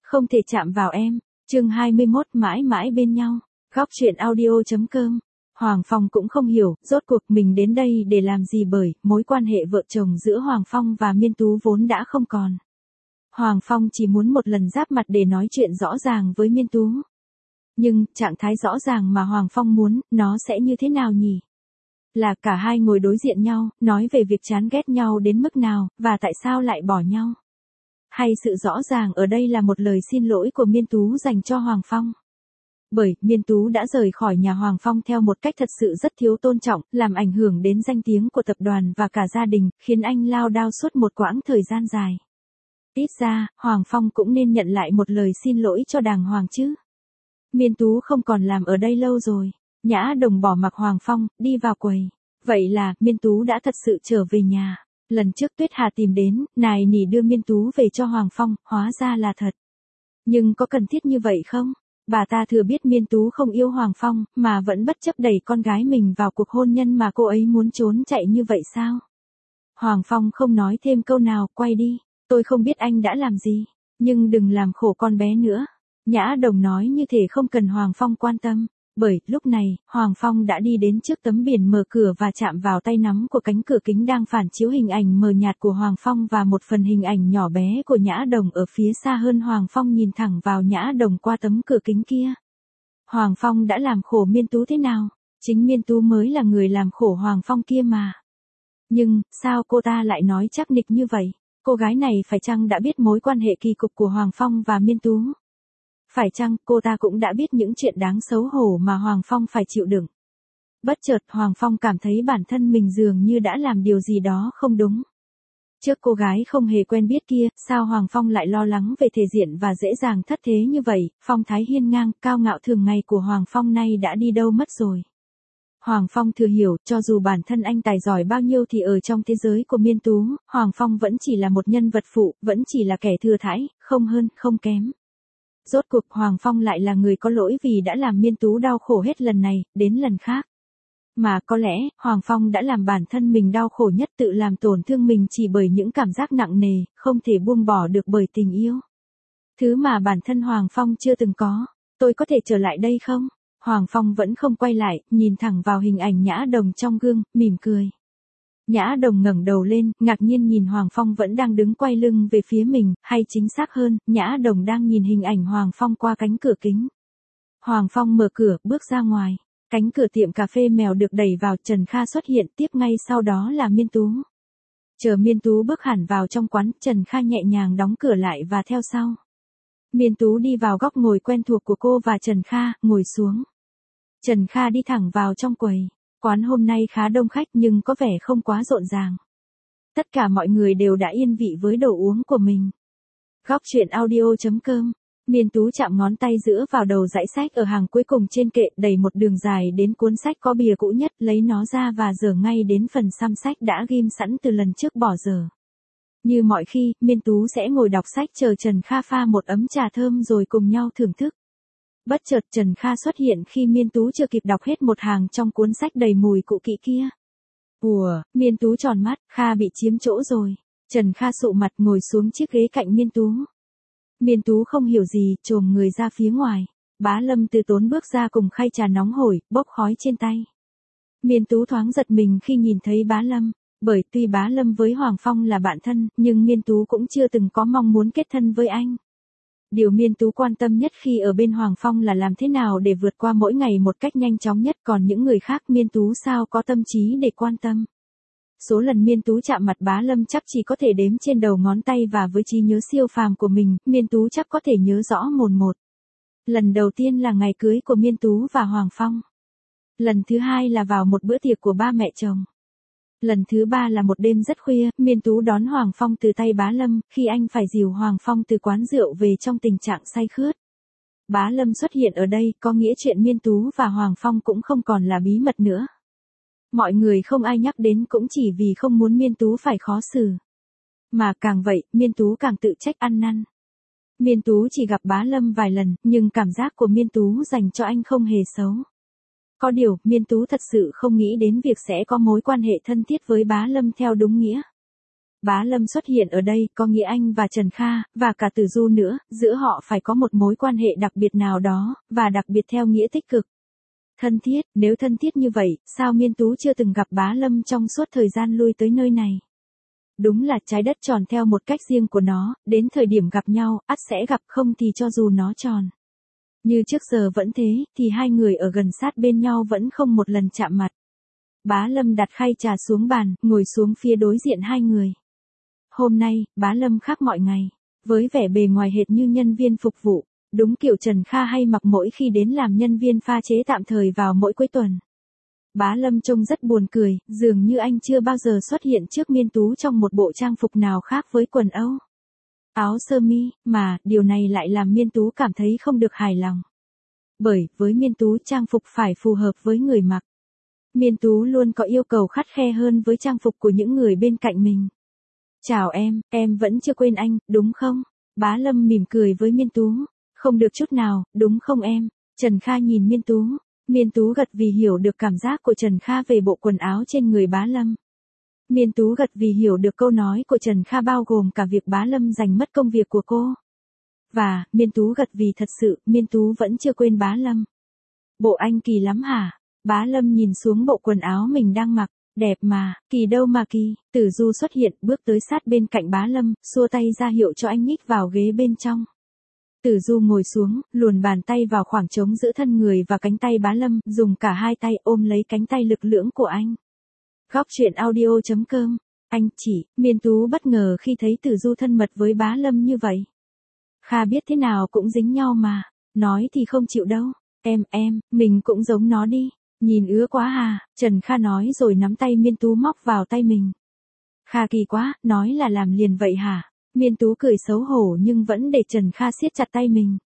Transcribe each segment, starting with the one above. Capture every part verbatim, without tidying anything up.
Không thể chạm vào em. Chương hai mươi mốt mãi mãi bên nhau. Góc truyện audio.com. Hoàng Phong cũng không hiểu, rốt cuộc mình đến đây để làm gì bởi mối quan hệ vợ chồng giữa Hoàng Phong và Miên Tú vốn đã không còn. Hoàng Phong chỉ muốn một lần giáp mặt để nói chuyện rõ ràng với Miên Tú. Nhưng, trạng thái rõ ràng mà Hoàng Phong muốn, nó sẽ như thế nào nhỉ? Là cả hai ngồi đối diện nhau, nói về việc chán ghét nhau đến mức nào, và tại sao lại bỏ nhau? Hay sự rõ ràng ở đây là một lời xin lỗi của Miên Tú dành cho Hoàng Phong? Bởi, Miên Tú đã rời khỏi nhà Hoàng Phong theo một cách thật sự rất thiếu tôn trọng, làm ảnh hưởng đến danh tiếng của tập đoàn và cả gia đình, khiến anh lao đao suốt một quãng thời gian dài. Ít ra, Hoàng Phong cũng nên nhận lại một lời xin lỗi cho đàng hoàng chứ. Miên Tú không còn làm ở đây lâu rồi. Nhã Đồng bỏ mặc Hoàng Phong, đi vào quầy. Vậy là, Miên Tú đã thật sự trở về nhà. Lần trước Tuyết Hà tìm đến, nài nỉ đưa Miên Tú về cho Hoàng Phong, hóa ra là thật. Nhưng có cần thiết như vậy không? Bà ta thừa biết Miên Tú không yêu Hoàng Phong, mà vẫn bất chấp đẩy con gái mình vào cuộc hôn nhân mà cô ấy muốn trốn chạy như vậy sao? Hoàng Phong không nói thêm câu nào, quay đi. Tôi không biết anh đã làm gì, nhưng đừng làm khổ con bé nữa. Nhã Đồng nói như thể không cần Hoàng Phong quan tâm. Bởi, lúc này, Hoàng Phong đã đi đến trước tấm biển mở cửa và chạm vào tay nắm của cánh cửa kính đang phản chiếu hình ảnh mờ nhạt của Hoàng Phong và một phần hình ảnh nhỏ bé của Nhã Đồng ở phía xa hơn. Hoàng Phong nhìn thẳng vào Nhã Đồng qua tấm cửa kính kia. Hoàng Phong đã làm khổ Miên Tú thế nào? Chính Miên Tú mới là người làm khổ Hoàng Phong kia mà. Nhưng, sao cô ta lại nói chắc nịch như vậy? Cô gái này phải chăng đã biết mối quan hệ kỳ cục của Hoàng Phong và Miên Tú? Phải chăng cô ta cũng đã biết những chuyện đáng xấu hổ mà Hoàng Phong phải chịu đựng? Bất chợt Hoàng Phong cảm thấy bản thân mình dường như đã làm điều gì đó không đúng. Trước cô gái không hề quen biết kia, sao Hoàng Phong lại lo lắng về thể diện và dễ dàng thất thế như vậy? Phong thái hiên ngang, cao ngạo thường ngày của Hoàng Phong nay đã đi đâu mất rồi? Hoàng Phong thừa hiểu, cho dù bản thân anh tài giỏi bao nhiêu thì ở trong thế giới của Miên Tú, Hoàng Phong vẫn chỉ là một nhân vật phụ, vẫn chỉ là kẻ thừa thãi, không hơn, không kém. Rốt cuộc Hoàng Phong lại là người có lỗi vì đã làm Miên Tú đau khổ hết lần này, đến lần khác. Mà có lẽ, Hoàng Phong đã làm bản thân mình đau khổ nhất, tự làm tổn thương mình chỉ bởi những cảm giác nặng nề, không thể buông bỏ được bởi tình yêu. Thứ mà bản thân Hoàng Phong chưa từng có. Tôi có thể trở lại đây không? Hoàng Phong vẫn không quay lại, nhìn thẳng vào hình ảnh Nhã Đồng trong gương, mỉm cười. Nhã Đồng ngẩng đầu lên, ngạc nhiên nhìn Hoàng Phong vẫn đang đứng quay lưng về phía mình, hay chính xác hơn, Nhã Đồng đang nhìn hình ảnh Hoàng Phong qua cánh cửa kính. Hoàng Phong mở cửa, bước ra ngoài. Cánh cửa tiệm cà phê mèo được đẩy vào, Trần Kha xuất hiện, tiếp ngay sau đó là Miên Tú. Chờ Miên Tú bước hẳn vào trong quán, Trần Kha nhẹ nhàng đóng cửa lại và theo sau. Miên Tú đi vào góc ngồi quen thuộc của cô và Trần Kha, ngồi xuống. Trần Kha đi thẳng vào trong quầy. Quán hôm nay khá đông khách nhưng có vẻ không quá rộn ràng. Tất cả mọi người đều đã yên vị với đồ uống của mình. Góc truyện audio.com. Miên Tú chạm ngón tay giữa vào đầu dãy sách ở hàng cuối cùng trên kệ, đẩy một đường dài đến cuốn sách có bìa cũ nhất, lấy nó ra và dở ngay đến phần xăm sách đã ghim sẵn từ lần trước bỏ dở. Như mọi khi, Miên Tú sẽ ngồi đọc sách chờ Trần Kha pha một ấm trà thơm rồi cùng nhau thưởng thức. Bất chợt Trần Kha xuất hiện khi Miên Tú chưa kịp đọc hết một hàng trong cuốn sách đầy mùi cũ kỹ kia. Ủa, Miên Tú tròn mắt, Kha bị chiếm chỗ rồi. Trần Kha sụ mặt ngồi xuống chiếc ghế cạnh Miên Tú. Miên Tú không hiểu gì, chồm người ra phía ngoài. Bá Lâm từ tốn bước ra cùng khay trà nóng hổi, bốc khói trên tay. Miên Tú thoáng giật mình khi nhìn thấy Bá Lâm. Bởi tuy Bá Lâm với Hoàng Phong là bạn thân, nhưng Miên Tú cũng chưa từng có mong muốn kết thân với anh. Điều Miên Tú quan tâm nhất khi ở bên Hoàng Phong là làm thế nào để vượt qua mỗi ngày một cách nhanh chóng nhất, còn những người khác Miên Tú sao có tâm trí để quan tâm. Số lần Miên Tú chạm mặt Bá Lâm chắc chỉ có thể đếm trên đầu ngón tay, và với trí nhớ siêu phàm của mình, Miên Tú chắc có thể nhớ rõ mồn một. Lần đầu tiên là ngày cưới của Miên Tú và Hoàng Phong. Lần thứ hai là vào một bữa tiệc của ba mẹ chồng. Lần thứ ba là một đêm rất khuya, Miên Tú đón Hoàng Phong từ tay Bá Lâm, khi anh phải dìu Hoàng Phong từ quán rượu về trong tình trạng say khướt. Bá Lâm xuất hiện ở đây, có nghĩa chuyện Miên Tú và Hoàng Phong cũng không còn là bí mật nữa. Mọi người không ai nhắc đến cũng chỉ vì không muốn Miên Tú phải khó xử. Mà càng vậy, Miên Tú càng tự trách ăn năn. Miên Tú chỉ gặp Bá Lâm vài lần, nhưng cảm giác của Miên Tú dành cho anh không hề xấu. Có điều, Miên Tú thật sự không nghĩ đến việc sẽ có mối quan hệ thân thiết với Bá Lâm theo đúng nghĩa. Bá Lâm xuất hiện ở đây có nghĩa anh và Trần Kha, và cả Tử Du nữa, giữa họ phải có một mối quan hệ đặc biệt nào đó, và đặc biệt theo nghĩa tích cực. Thân thiết, nếu thân thiết như vậy, sao Miên Tú chưa từng gặp Bá Lâm trong suốt thời gian lui tới nơi này? Đúng là trái đất tròn theo một cách riêng của nó, đến thời điểm gặp nhau, ắt sẽ gặp, không thì cho dù nó tròn như trước giờ vẫn thế, thì hai người ở gần sát bên nhau vẫn không một lần chạm mặt. Bá Lâm đặt khay trà xuống bàn, ngồi xuống phía đối diện hai người. Hôm nay, Bá Lâm khác mọi ngày, với vẻ bề ngoài hệt như nhân viên phục vụ, đúng kiểu Trần Kha hay mặc mỗi khi đến làm nhân viên pha chế tạm thời vào mỗi cuối tuần. Bá Lâm trông rất buồn cười, dường như anh chưa bao giờ xuất hiện trước Miên Tú trong một bộ trang phục nào khác với quần âu, áo sơ mi, mà, điều này lại làm Miên Tú cảm thấy không được hài lòng. Bởi, với Miên Tú trang phục phải phù hợp với người mặc. Miên Tú luôn có yêu cầu khắt khe hơn với trang phục của những người bên cạnh mình. Chào em, em vẫn chưa quên anh, đúng không? Bá Lâm mỉm cười với Miên Tú. Không được chút nào, đúng không em? Trần Kha nhìn Miên Tú. Miên Tú gật vì hiểu được cảm giác của Trần Kha về bộ quần áo trên người Bá Lâm. Miên Tú gật vì hiểu được câu nói của Trần Kha bao gồm cả việc Bá Lâm giành mất công việc của cô. Và, Miên Tú gật vì thật sự, Miên Tú vẫn chưa quên Bá Lâm. Bộ anh kỳ lắm hả? Bá Lâm nhìn xuống bộ quần áo mình đang mặc. Đẹp mà, kỳ đâu mà kỳ. Tử Du xuất hiện, bước tới sát bên cạnh Bá Lâm, xua tay ra hiệu cho anh nhích vào ghế bên trong. Tử Du ngồi xuống, luồn bàn tay vào khoảng trống giữa thân người và cánh tay Bá Lâm, dùng cả hai tay ôm lấy cánh tay lực lưỡng của anh. Góc truyện audio chấm com. Anh chỉ, Miên Tú bất ngờ khi thấy Tử Du thân mật với Bá Lâm như vậy. Kha biết thế nào cũng dính nhau mà, nói thì không chịu đâu. Em, em, mình cũng giống nó đi. Nhìn ứa quá hà, Trần Kha nói rồi nắm tay Miên Tú móc vào tay mình. Kha kỳ quá, nói là làm liền vậy hả? Miên Tú cười xấu hổ nhưng vẫn để Trần Kha siết chặt tay mình.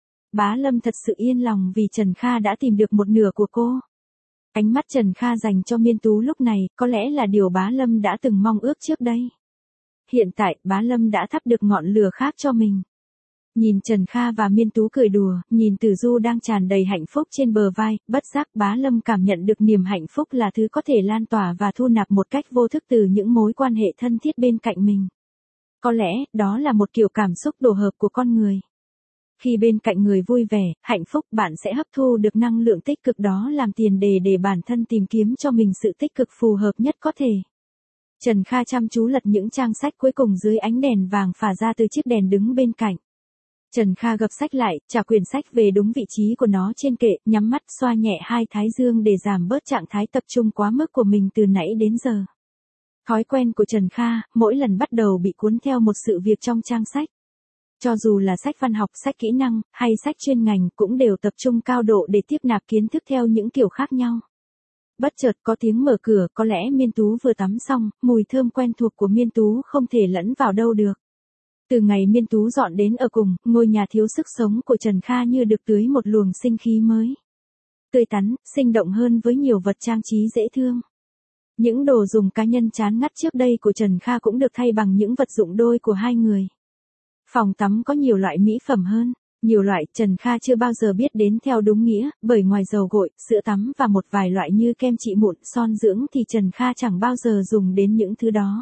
Bá Lâm thật sự yên lòng vì Trần Kha đã tìm được một nửa của cô. Ánh mắt Trần Kha dành cho Miên Tú lúc này, có lẽ là điều Bá Lâm đã từng mong ước trước đây. Hiện tại, Bá Lâm đã thắp được ngọn lửa khác cho mình. Nhìn Trần Kha và Miên Tú cười đùa, nhìn Tử Du đang tràn đầy hạnh phúc trên bờ vai, bất giác Bá Lâm cảm nhận được niềm hạnh phúc là thứ có thể lan tỏa và thu nạp một cách vô thức từ những mối quan hệ thân thiết bên cạnh mình. Có lẽ, đó là một kiểu cảm xúc tổ hợp của con người. Khi bên cạnh người vui vẻ, hạnh phúc, bạn sẽ hấp thu được năng lượng tích cực đó làm tiền đề để bản thân tìm kiếm cho mình sự tích cực phù hợp nhất có thể. Trần Kha chăm chú lật những trang sách cuối cùng dưới ánh đèn vàng phả ra từ chiếc đèn đứng bên cạnh. Trần Kha gập sách lại, trả quyển sách về đúng vị trí của nó trên kệ, nhắm mắt xoa nhẹ hai thái dương để giảm bớt trạng thái tập trung quá mức của mình từ nãy đến giờ. Thói quen của Trần Kha, mỗi lần bắt đầu bị cuốn theo một sự việc trong trang sách. Cho dù là sách văn học, sách kỹ năng, hay sách chuyên ngành cũng đều tập trung cao độ để tiếp nạp kiến thức theo những kiểu khác nhau. Bất chợt có tiếng mở cửa, có lẽ Miên Tú vừa tắm xong, mùi thơm quen thuộc của Miên Tú không thể lẫn vào đâu được. Từ ngày Miên Tú dọn đến ở cùng, ngôi nhà thiếu sức sống của Trần Kha như được tưới một luồng sinh khí mới. Tươi tắn, sinh động hơn với nhiều vật trang trí dễ thương. Những đồ dùng cá nhân chán ngắt trước đây của Trần Kha cũng được thay bằng những vật dụng đôi của hai người. Phòng tắm có nhiều loại mỹ phẩm hơn, nhiều loại Trần Kha chưa bao giờ biết đến theo đúng nghĩa, bởi ngoài dầu gội, sữa tắm và một vài loại như kem trị mụn, son dưỡng thì Trần Kha chẳng bao giờ dùng đến những thứ đó.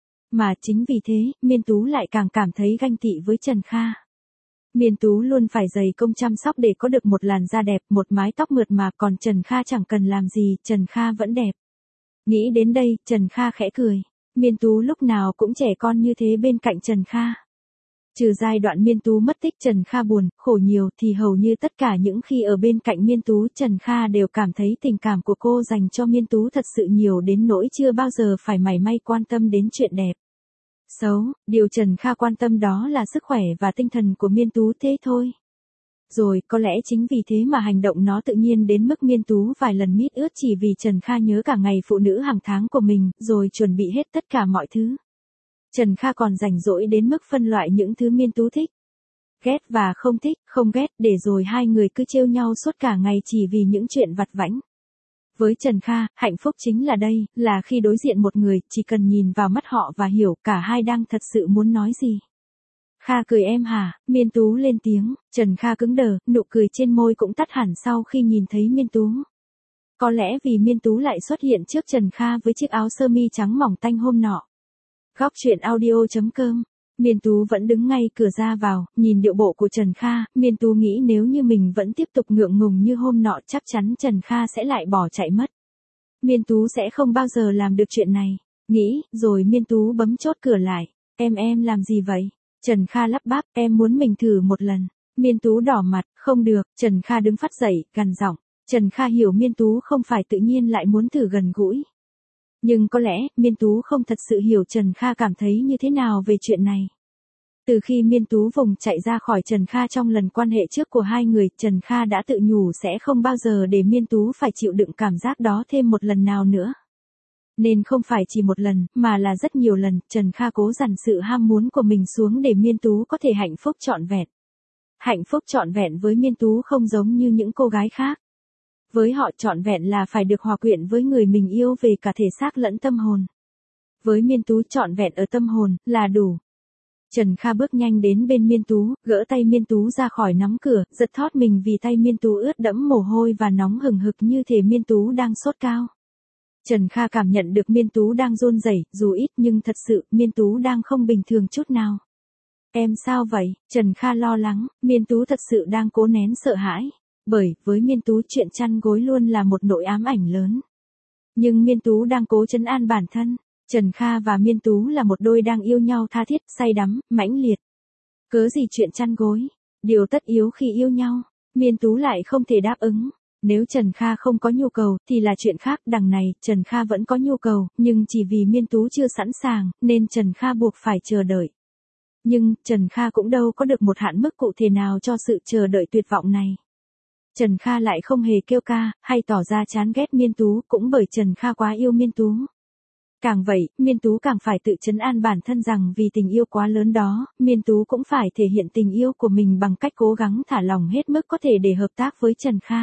Mà chính vì thế, Miên Tú lại càng cảm thấy ganh tị với Trần Kha. Miên Tú luôn phải dày công chăm sóc để có được một làn da đẹp, một mái tóc mượt mà, còn Trần Kha chẳng cần làm gì, Trần Kha vẫn đẹp. Nghĩ đến đây, Trần Kha khẽ cười. Miên Tú lúc nào cũng trẻ con như thế bên cạnh Trần Kha. Trừ giai đoạn Miên Tú mất tích Trần Kha buồn, khổ nhiều thì hầu như tất cả những khi ở bên cạnh Miên Tú Trần Kha đều cảm thấy tình cảm của cô dành cho Miên Tú thật sự nhiều đến nỗi chưa bao giờ phải mảy may quan tâm đến chuyện đẹp. Xấu, điều Trần Kha quan tâm đó là sức khỏe và tinh thần của Miên Tú thế thôi. Rồi, có lẽ chính vì thế mà hành động nó tự nhiên đến mức Miên Tú vài lần mít ướt chỉ vì Trần Kha nhớ cả ngày phụ nữ hàng tháng của mình, rồi chuẩn bị hết tất cả mọi thứ. Trần Kha còn rảnh rỗi đến mức phân loại những thứ Miên Tú thích, ghét và không thích, không ghét, để rồi hai người cứ trêu nhau suốt cả ngày chỉ vì những chuyện vặt vãnh. Với Trần Kha, hạnh phúc chính là đây, là khi đối diện một người, chỉ cần nhìn vào mắt họ và hiểu cả hai đang thật sự muốn nói gì. Kha cười em hả? Miên Tú lên tiếng, Trần Kha cứng đờ, nụ cười trên môi cũng tắt hẳn sau khi nhìn thấy Miên Tú. Có lẽ vì Miên Tú lại xuất hiện trước Trần Kha với chiếc áo sơ mi trắng mỏng tanh hôm nọ. Góc truyện audio.com. Miên Tú vẫn đứng ngay cửa ra vào, nhìn điệu bộ của Trần Kha, Miên Tú nghĩ nếu như mình vẫn tiếp tục ngượng ngùng như hôm nọ chắc chắn Trần Kha sẽ lại bỏ chạy mất. Miên Tú sẽ không bao giờ làm được chuyện này. Nghĩ, rồi Miên Tú bấm chốt cửa lại. Em em làm gì vậy? Trần Kha lắp bắp, em muốn mình thử một lần. Miên Tú đỏ mặt, không được, Trần Kha đứng phát dậy, gằn giọng. Trần Kha hiểu Miên Tú không phải tự nhiên lại muốn thử gần gũi. Nhưng có lẽ, Miên Tú không thật sự hiểu Trần Kha cảm thấy như thế nào về chuyện này. Từ khi Miên Tú vùng chạy ra khỏi Trần Kha trong lần quan hệ trước của hai người, Trần Kha đã tự nhủ sẽ không bao giờ để Miên Tú phải chịu đựng cảm giác đó thêm một lần nào nữa. Nên không phải chỉ một lần, mà là rất nhiều lần, Trần Kha cố dằn sự ham muốn của mình xuống để Miên Tú có thể hạnh phúc trọn vẹn. Hạnh phúc trọn vẹn với Miên Tú không giống như những cô gái khác. Với họ trọn vẹn là phải được hòa quyện với người mình yêu về cả thể xác lẫn tâm hồn. Với Miên Tú trọn vẹn ở tâm hồn, là đủ. Trần Kha bước nhanh đến bên Miên Tú, gỡ tay Miên Tú ra khỏi nắm cửa, giật thót mình vì tay Miên Tú ướt đẫm mồ hôi và nóng hừng hực như thể Miên Tú đang sốt cao. Trần Kha cảm nhận được Miên Tú đang run rẩy, dù ít nhưng thật sự, Miên Tú đang không bình thường chút nào. Em sao vậy? Trần Kha lo lắng, Miên Tú thật sự đang cố nén sợ hãi. Bởi, với Miên Tú chuyện chăn gối luôn là một nỗi ám ảnh lớn. Nhưng Miên Tú đang cố trấn an bản thân. Trần Kha và Miên Tú là một đôi đang yêu nhau tha thiết, say đắm, mãnh liệt. Cớ gì chuyện chăn gối? Điều tất yếu khi yêu nhau. Miên Tú lại không thể đáp ứng. Nếu Trần Kha không có nhu cầu, thì là chuyện khác. Đằng này, Trần Kha vẫn có nhu cầu, nhưng chỉ vì Miên Tú chưa sẵn sàng, nên Trần Kha buộc phải chờ đợi. Nhưng, Trần Kha cũng đâu có được một hạn mức cụ thể nào cho sự chờ đợi tuyệt vọng này. Trần Kha lại không hề kêu ca, hay tỏ ra chán ghét Miên Tú, cũng bởi Trần Kha quá yêu Miên Tú. Càng vậy, Miên Tú càng phải tự trấn an bản thân rằng vì tình yêu quá lớn đó, Miên Tú cũng phải thể hiện tình yêu của mình bằng cách cố gắng thả lòng hết mức có thể để hợp tác với Trần Kha.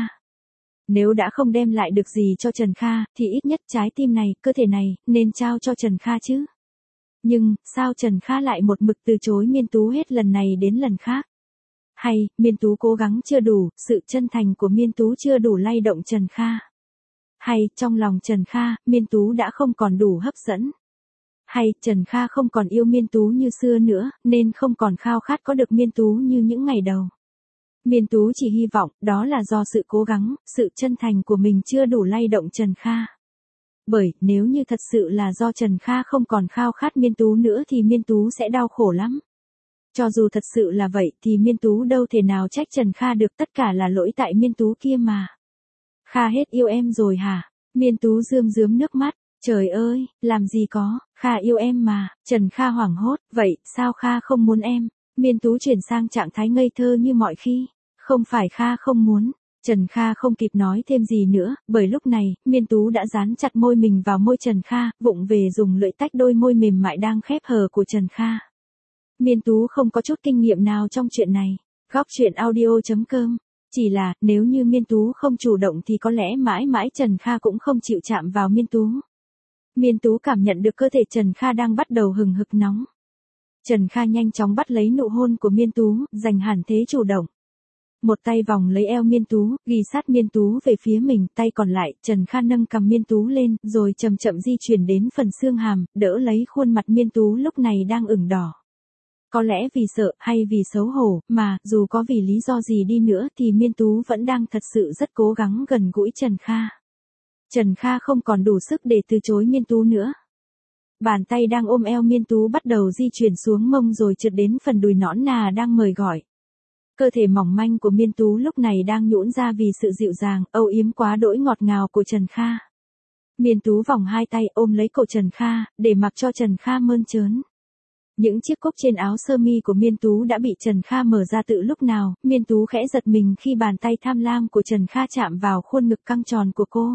Nếu đã không đem lại được gì cho Trần Kha, thì ít nhất trái tim này, cơ thể này, nên trao cho Trần Kha chứ. Nhưng, sao Trần Kha lại một mực từ chối Miên Tú hết lần này đến lần khác? Hay, Miên Tú cố gắng chưa đủ, sự chân thành của Miên Tú chưa đủ lay động Trần Kha? Hay, trong lòng Trần Kha, Miên Tú đã không còn đủ hấp dẫn? Hay, Trần Kha không còn yêu Miên Tú như xưa nữa, nên không còn khao khát có được Miên Tú như những ngày đầu? Miên Tú chỉ hy vọng, đó là do sự cố gắng, sự chân thành của mình chưa đủ lay động Trần Kha. Bởi, nếu như thật sự là do Trần Kha không còn khao khát Miên Tú nữa thì Miên Tú sẽ đau khổ lắm. Cho dù thật sự là vậy thì Miên Tú đâu thể nào trách Trần Kha được, tất cả là lỗi tại Miên Tú kia mà. Kha hết yêu em rồi hả? Miên Tú rơm rớm nước mắt. Trời ơi, làm gì có, Kha yêu em mà. Trần Kha hoảng hốt, vậy, sao Kha không muốn em? Miên Tú chuyển sang trạng thái ngây thơ như mọi khi. Không phải Kha không muốn. Trần Kha không kịp nói thêm gì nữa, bởi lúc này, Miên Tú đã dán chặt môi mình vào môi Trần Kha, vụng về dùng lưỡi tách đôi môi mềm mại đang khép hờ của Trần Kha. Miên Tú không có chút kinh nghiệm nào trong chuyện này. Góc truyện audio.com. Chỉ là, nếu như Miên Tú không chủ động thì có lẽ mãi mãi Trần Kha cũng không chịu chạm vào Miên Tú. Miên Tú cảm nhận được cơ thể Trần Kha đang bắt đầu hừng hực nóng. Trần Kha nhanh chóng bắt lấy nụ hôn của Miên Tú, giành hẳn thế chủ động. Một tay vòng lấy eo Miên Tú, ghi sát Miên Tú về phía mình, tay còn lại, Trần Kha nâng cằm Miên Tú lên, rồi chậm chậm di chuyển đến phần xương hàm, đỡ lấy khuôn mặt Miên Tú lúc này đang ửng đỏ. Có lẽ vì sợ, hay vì xấu hổ, mà, dù có vì lý do gì đi nữa thì Miên Tú vẫn đang thật sự rất cố gắng gần gũi Trần Kha. Trần Kha không còn đủ sức để từ chối Miên Tú nữa. Bàn tay đang ôm eo Miên Tú bắt đầu di chuyển xuống mông rồi trượt đến phần đùi nõn nà đang mời gọi. Cơ thể mỏng manh của Miên Tú lúc này đang nhũn ra vì sự dịu dàng, âu yếm quá đỗi ngọt ngào của Trần Kha. Miên Tú vòng hai tay ôm lấy cổ Trần Kha, để mặc cho Trần Kha mơn trớn. Những chiếc cúc trên áo sơ mi của Miên Tú đã bị Trần Kha mở ra tự lúc nào, Miên Tú khẽ giật mình khi bàn tay tham lam của Trần Kha chạm vào khuôn ngực căng tròn của cô.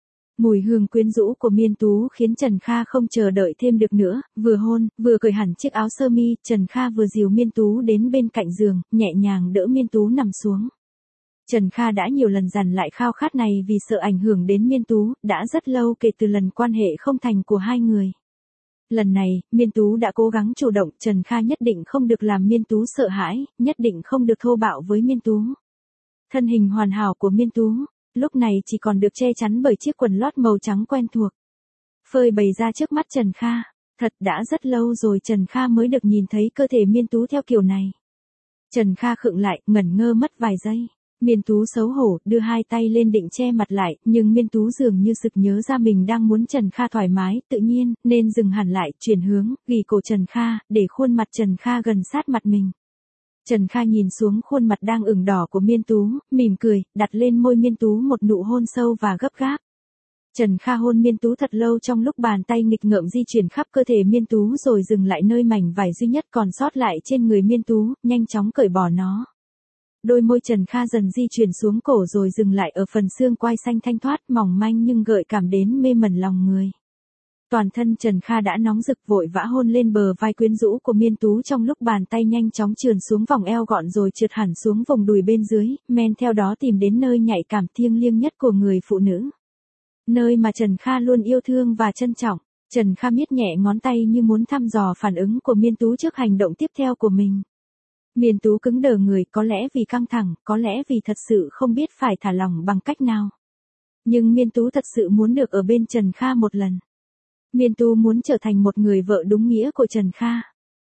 Mùi hương quyến rũ của Miên Tú khiến Trần Kha không chờ đợi thêm được nữa, vừa hôn, vừa cởi hẳn chiếc áo sơ mi, Trần Kha vừa dìu Miên Tú đến bên cạnh giường, nhẹ nhàng đỡ Miên Tú nằm xuống. Trần Kha đã nhiều lần dằn lại khao khát này vì sợ ảnh hưởng đến Miên Tú, đã rất lâu kể từ lần quan hệ không thành của hai người. Lần này, Miên Tú đã cố gắng chủ động, Trần Kha nhất định không được làm Miên Tú sợ hãi, nhất định không được thô bạo với Miên Tú. Thân hình hoàn hảo của Miên Tú, lúc này chỉ còn được che chắn bởi chiếc quần lót màu trắng quen thuộc. Phơi bày ra trước mắt Trần Kha. Thật đã rất lâu rồi Trần Kha mới được nhìn thấy cơ thể Miên Tú theo kiểu này. Trần Kha khựng lại, ngẩn ngơ mất vài giây. Miên Tú xấu hổ, đưa hai tay lên định che mặt lại, nhưng Miên Tú dường như sực nhớ ra mình đang muốn Trần Kha thoải mái, tự nhiên, nên dừng hẳn lại, chuyển hướng, ghì cổ Trần Kha, để khuôn mặt Trần Kha gần sát mặt mình. Trần Kha nhìn xuống khuôn mặt đang ửng đỏ của Miên Tú, mỉm cười, đặt lên môi Miên Tú một nụ hôn sâu và gấp gáp. Trần Kha hôn Miên Tú thật lâu trong lúc bàn tay nghịch ngợm di chuyển khắp cơ thể Miên Tú rồi dừng lại nơi mảnh vải duy nhất còn sót lại trên người Miên Tú, nhanh chóng cởi bỏ nó. Đôi môi Trần Kha dần di chuyển xuống cổ rồi dừng lại ở phần xương quai xanh thanh thoát mỏng manh nhưng gợi cảm đến mê mẩn lòng người. Toàn thân Trần Kha đã nóng rực vội vã hôn lên bờ vai quyến rũ của Miên Tú trong lúc bàn tay nhanh chóng trườn xuống vòng eo gọn rồi trượt hẳn xuống vùng đùi bên dưới, men theo đó tìm đến nơi nhạy cảm thiêng liêng nhất của người phụ nữ. Nơi mà Trần Kha luôn yêu thương và trân trọng. Trần Kha miết nhẹ ngón tay như muốn thăm dò phản ứng của Miên Tú trước hành động tiếp theo của mình. Miên Tú cứng đờ người, có lẽ vì căng thẳng, có lẽ vì thật sự không biết phải thả lỏng bằng cách nào. Nhưng Miên Tú thật sự muốn được ở bên Trần Kha một lần. Miên Tú muốn trở thành một người vợ đúng nghĩa của Trần Kha.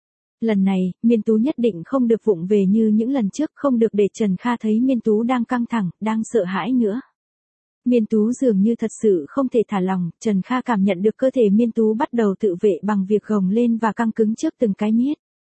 Lần này, Miên Tú nhất định không được vụng về như những lần trước, không được để Trần Kha thấy Miên Tú đang căng thẳng, đang sợ hãi nữa. Miên Tú dường như thật sự không thể thả lỏng, Trần Kha cảm nhận được cơ thể Miên Tú bắt đầu tự vệ bằng việc gồng lên và căng cứng trước từng cái miết.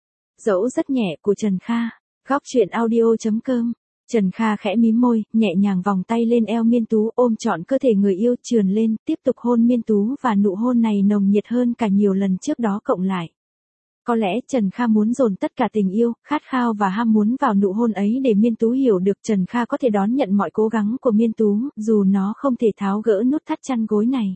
Dẫu rất nhẹ của Trần Kha. Góc truyện audio chấm com. Trần Kha khẽ mím môi, nhẹ nhàng vòng tay lên eo Miên Tú ôm trọn cơ thể người yêu trườn lên, tiếp tục hôn Miên Tú và nụ hôn này nồng nhiệt hơn cả nhiều lần trước đó cộng lại. Có lẽ Trần Kha muốn dồn tất cả tình yêu, khát khao và ham muốn vào nụ hôn ấy để Miên Tú hiểu được Trần Kha có thể đón nhận mọi cố gắng của Miên Tú, dù nó không thể tháo gỡ nút thắt chăn gối này.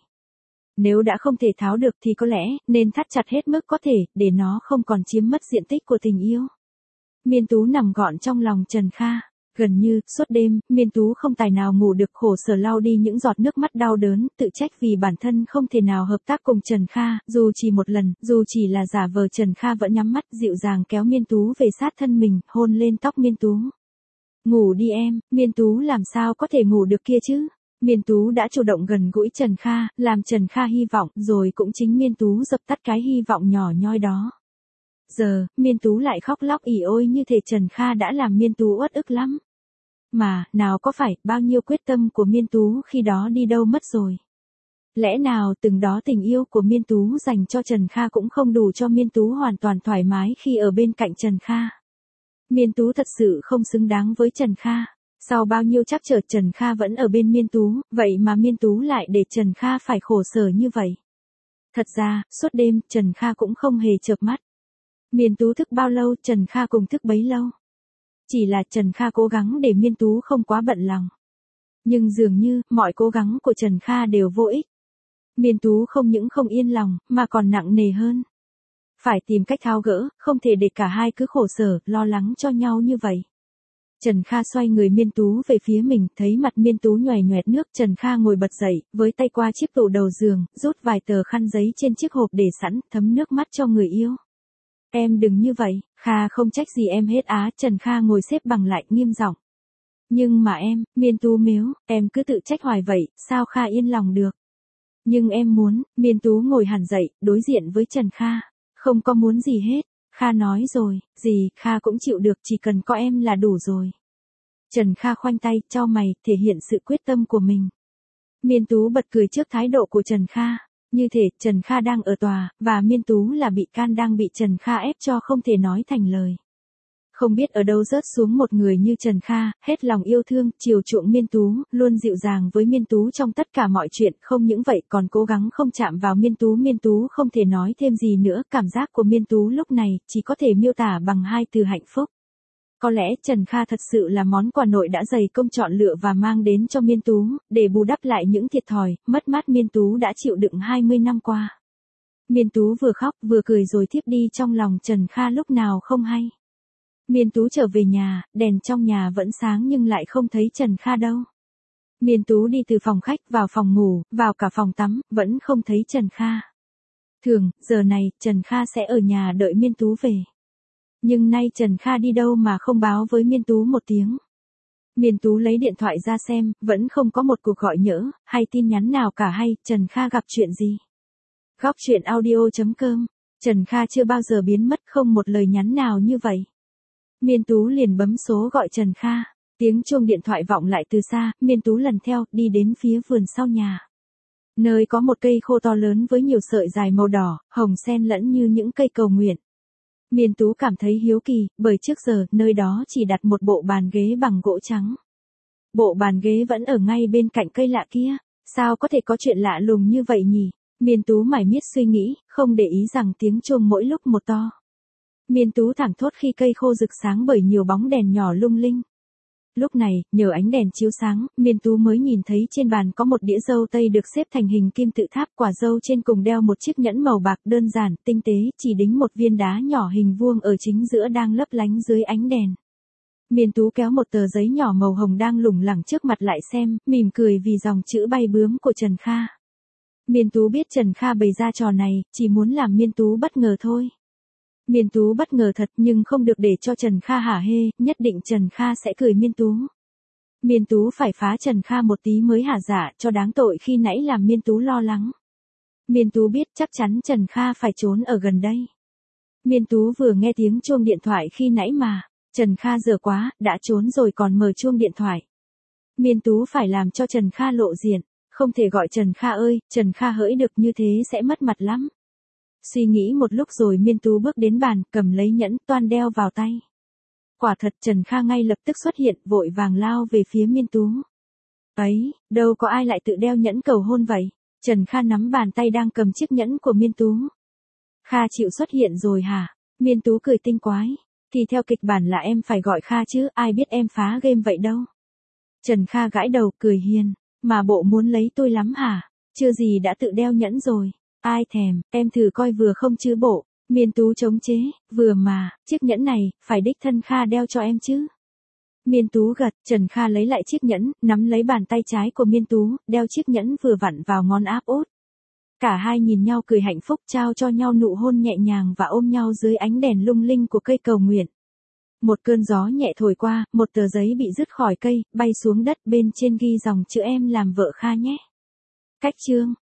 Nếu đã không thể tháo được thì có lẽ nên thắt chặt hết mức có thể, để nó không còn chiếm mất diện tích của tình yêu. Miên Tú nằm gọn trong lòng Trần Kha. Gần như, suốt đêm, Miên Tú không tài nào ngủ được, khổ sở lau đi những giọt nước mắt đau đớn, tự trách vì bản thân không thể nào hợp tác cùng Trần Kha, dù chỉ một lần, dù chỉ là giả vờ. Trần Kha vẫn nhắm mắt, dịu dàng kéo Miên Tú về sát thân mình, hôn lên tóc Miên Tú. Ngủ đi em, Miên Tú làm sao có thể ngủ được kia chứ? Miên Tú đã chủ động gần gũi Trần Kha, làm Trần Kha hy vọng, rồi cũng chính Miên Tú dập tắt cái hy vọng nhỏ nhoi đó. Giờ, Miên Tú lại khóc lóc ỉ ôi như thể Trần Kha đã làm Miên Tú uất ức lắm. Mà, nào có phải, bao nhiêu quyết tâm của Miên Tú khi đó đi đâu mất rồi. Lẽ nào từng đó tình yêu của Miên Tú dành cho Trần Kha cũng không đủ cho Miên Tú hoàn toàn thoải mái khi ở bên cạnh Trần Kha. Miên Tú thật sự không xứng đáng với Trần Kha. Sau bao nhiêu trắc trở Trần Kha vẫn ở bên Miên Tú, vậy mà Miên Tú lại để Trần Kha phải khổ sở như vậy. Thật ra, suốt đêm, Trần Kha cũng không hề chợp mắt. Miên Tú thức bao lâu, Trần Kha cùng thức bấy lâu. Chỉ là Trần Kha cố gắng để Miên Tú không quá bận lòng. Nhưng dường như, mọi cố gắng của Trần Kha đều vô ích. Miên Tú không những không yên lòng, mà còn nặng nề hơn. Phải tìm cách tháo gỡ, không thể để cả hai cứ khổ sở, lo lắng cho nhau như vậy. Trần Kha xoay người Miên Tú về phía mình, thấy mặt Miên Tú nhoẻn nhoẹt nước, Trần Kha ngồi bật dậy, với tay qua chiếc tủ đầu giường, rút vài tờ khăn giấy trên chiếc hộp để sẵn, thấm nước mắt cho người yêu. Em đừng như vậy, Kha không trách gì em hết á. Trần Kha ngồi xếp bằng lại, nghiêm giọng. Nhưng mà em, Miên Tú mếu, em cứ tự trách hoài vậy, sao Kha yên lòng được. Nhưng em muốn, Miên Tú ngồi hẳn dậy, đối diện với Trần Kha. Không có muốn gì hết. Kha nói rồi, gì, Kha cũng chịu được, chỉ cần có em là đủ rồi. Trần Kha khoanh tay, chau mày, thể hiện sự quyết tâm của mình. Miên Tú bật cười trước thái độ của Trần Kha. Như thể, Trần Kha đang ở tòa, và Miên Tú là bị can đang bị Trần Kha ép cho không thể nói thành lời. Không biết ở đâu rớt xuống một người như Trần Kha, hết lòng yêu thương, chiều chuộng Miên Tú, luôn dịu dàng với Miên Tú trong tất cả mọi chuyện, không những vậy còn cố gắng không chạm vào Miên Tú. Miên Tú không thể nói thêm gì nữa, cảm giác của Miên Tú lúc này, chỉ có thể miêu tả bằng hai từ hạnh phúc. Có lẽ Trần Kha thật sự là món quà nội đã dày công chọn lựa và mang đến cho Miên Tú, để bù đắp lại những thiệt thòi, mất mát Miên Tú đã chịu đựng hai mươi năm qua. Miên Tú vừa khóc vừa cười rồi thiếp đi trong lòng Trần Kha lúc nào không hay. Miên Tú trở về nhà, đèn trong nhà vẫn sáng nhưng lại không thấy Trần Kha đâu. Miên Tú đi từ phòng khách vào phòng ngủ, vào cả phòng tắm, vẫn không thấy Trần Kha. Thường, giờ này, Trần Kha sẽ ở nhà đợi Miên Tú về. Nhưng nay Trần Kha đi đâu mà không báo với Miên Tú một tiếng. Miên Tú lấy điện thoại ra xem, vẫn không có một cuộc gọi nhỡ, hay tin nhắn nào cả. Hay, Trần Kha gặp chuyện gì? Góc truyện audio chấm com Trần Kha chưa bao giờ biến mất, không một lời nhắn nào như vậy. Miên Tú liền bấm số gọi Trần Kha. Tiếng chuông điện thoại vọng lại từ xa, Miên Tú lần theo, đi đến phía vườn sau nhà. Nơi có một cây khô to lớn với nhiều sợi dài màu đỏ, hồng xen lẫn như những cây cầu nguyện. Miên Tú cảm thấy hiếu kỳ, bởi trước giờ, nơi đó chỉ đặt một bộ bàn ghế bằng gỗ trắng. Bộ bàn ghế vẫn ở ngay bên cạnh cây lạ kia, sao có thể có chuyện lạ lùng như vậy nhỉ? Miên Tú mải miết suy nghĩ, không để ý rằng tiếng chuông mỗi lúc một to. Miên Tú thảng thốt khi cây khô rực sáng bởi nhiều bóng đèn nhỏ lung linh. Lúc này, nhờ ánh đèn chiếu sáng, Miên Tú mới nhìn thấy trên bàn có một đĩa dâu tây được xếp thành hình kim tự tháp, quả dâu trên cùng đeo một chiếc nhẫn màu bạc đơn giản, tinh tế, chỉ đính một viên đá nhỏ hình vuông ở chính giữa đang lấp lánh dưới ánh đèn. Miên Tú kéo một tờ giấy nhỏ màu hồng đang lủng lẳng trước mặt lại xem, mỉm cười vì dòng chữ bay bướm của Trần Kha. Miên Tú biết Trần Kha bày ra trò này, chỉ muốn làm Miên Tú bất ngờ thôi. Miên Tú bất ngờ thật nhưng không được để cho Trần Kha hả hê, nhất định Trần Kha sẽ cười Miên Tú. Miên Tú phải phá Trần Kha một tí mới hả dạ, cho đáng tội khi nãy làm Miên Tú lo lắng. Miên Tú biết chắc chắn Trần Kha phải trốn ở gần đây. Miên Tú vừa nghe tiếng chuông điện thoại khi nãy mà, Trần Kha dở quá, đã trốn rồi còn mở chuông điện thoại. Miên Tú phải làm cho Trần Kha lộ diện, không thể gọi Trần Kha ơi, Trần Kha hỡi được như thế sẽ mất mặt lắm. Suy nghĩ một lúc rồi Miên Tú bước đến bàn, cầm lấy nhẫn toan đeo vào tay. Quả thật Trần Kha ngay lập tức xuất hiện, vội vàng lao về phía Miên Tú. Ấy, đâu có ai lại tự đeo nhẫn cầu hôn vậy? Trần Kha nắm bàn tay đang cầm chiếc nhẫn của Miên Tú. Kha chịu xuất hiện rồi hả? Miên Tú cười tinh quái. Thì theo kịch bản là em phải gọi Kha chứ, ai biết em phá game vậy đâu. Trần Kha gãi đầu cười hiền, mà bộ muốn lấy tôi lắm hả? Chưa gì đã tự đeo nhẫn rồi. Ai thèm, em thử coi vừa không chứ bộ. Miên Tú chống chế, vừa mà, chiếc nhẫn này, phải đích thân Kha đeo cho em chứ. Miên Tú gật, Trần Kha lấy lại chiếc nhẫn, nắm lấy bàn tay trái của Miên Tú, đeo chiếc nhẫn vừa vặn vào ngón áp út. Cả hai nhìn nhau cười hạnh phúc, trao cho nhau nụ hôn nhẹ nhàng và ôm nhau dưới ánh đèn lung linh của cây cầu nguyện. Một cơn gió nhẹ thổi qua, một tờ giấy bị rứt khỏi cây, bay xuống đất, bên trên ghi dòng chữ em làm vợ Kha nhé. Cách chương